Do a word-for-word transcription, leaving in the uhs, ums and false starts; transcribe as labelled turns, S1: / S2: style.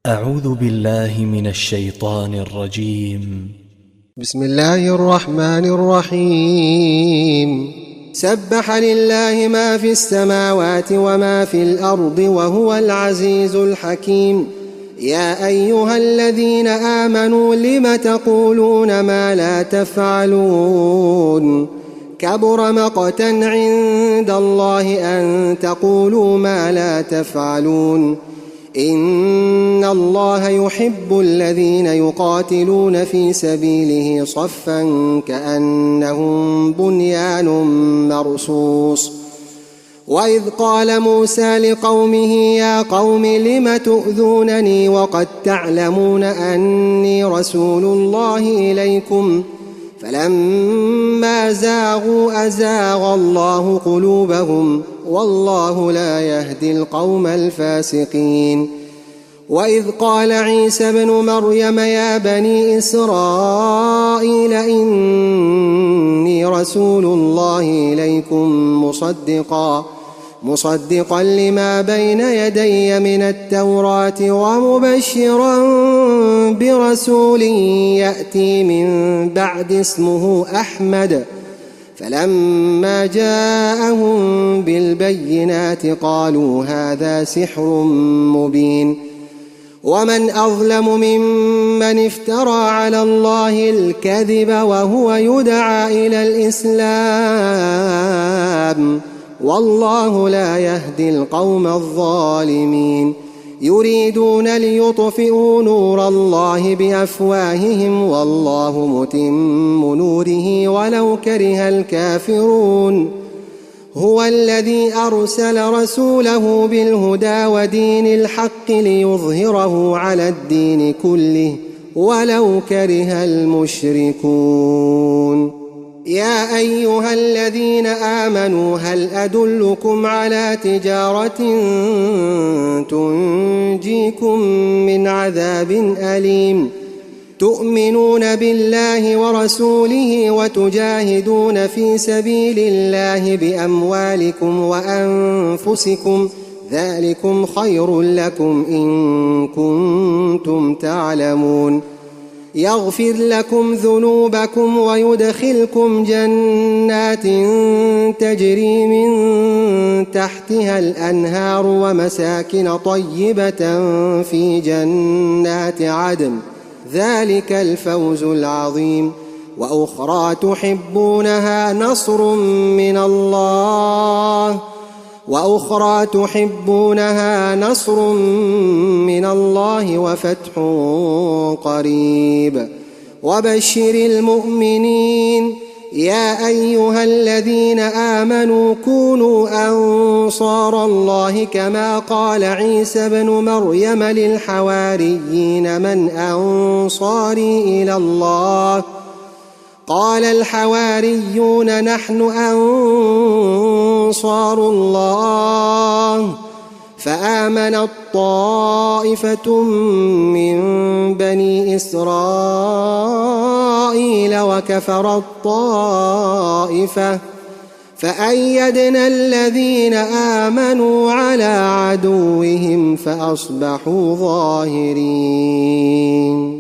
S1: أعوذ بالله من الشيطان الرجيم.
S2: بسم الله الرحمن الرحيم. سبح لله ما في السماوات وما في الأرض وهو العزيز الحكيم. يا أيها الذين آمنوا لم تقولون ما لا تفعلون؟ كبر مقتا عند الله أن تقولوا ما لا تفعلون. إن الله يحب الذين يقاتلون في سبيله صفا كأنهم بنيان مرصوص. وإذ قال موسى لقومه يا قوم لم تؤذونني وقد تعلمون أني رسول الله إليكم فلما زاغوا أزاغ الله قلوبهم والله لا يهدي القوم الفاسقين. وإذ قال عيسى ابن مريم يا بني إسرائيل إني رسول الله إليكم مصدقا مصدقا لما بين يدي من التوراة ومبشرا برسول يأتي من بعد اسمه أحمد. فلما جاءهم بالبينات قالوا هذا سحر مبين. ومن أظلم ممن افترى على الله الكذب وهو يدعى إلى الإسلام والله لا يهدي القوم الظالمين. يريدون ليطفئوا نور الله بأفواههم والله متم نوره ولو كره الكافرون. هو الذي أرسل رسوله بالهدى ودين الحق ليظهره على الدين كله ولو كره المشركون. يا أيها الذين آمنوا هل أدلكم على تجارة تنجيكم من عذاب أليم تؤمنون بالله ورسوله وتجاهدون في سبيل الله بأموالكم وأنفسكم ذلكم خير لكم إن كنتم تعلمون. يغفر لكم ذنوبكم ويدخلكم جنات تجري من تحتها الأنهار ومساكن طيبة في جنات عدن ذلك الفوز العظيم. وأخرى تحبونها نصر من الله وأخرى تحبونها نصر من الله وفتح قريب وبشر المؤمنين. يا أيها الذين آمنوا كونوا أنصار الله كما قال عيسى ابن مريم للحواريين من أنصاري إلى الله قال الحواريون نحن أنصار الله. فآمنت طائفة من بني إسرائيل وكفرت طائفة فأيدنا الذين آمنوا على عدوهم فأصبحوا ظاهرين.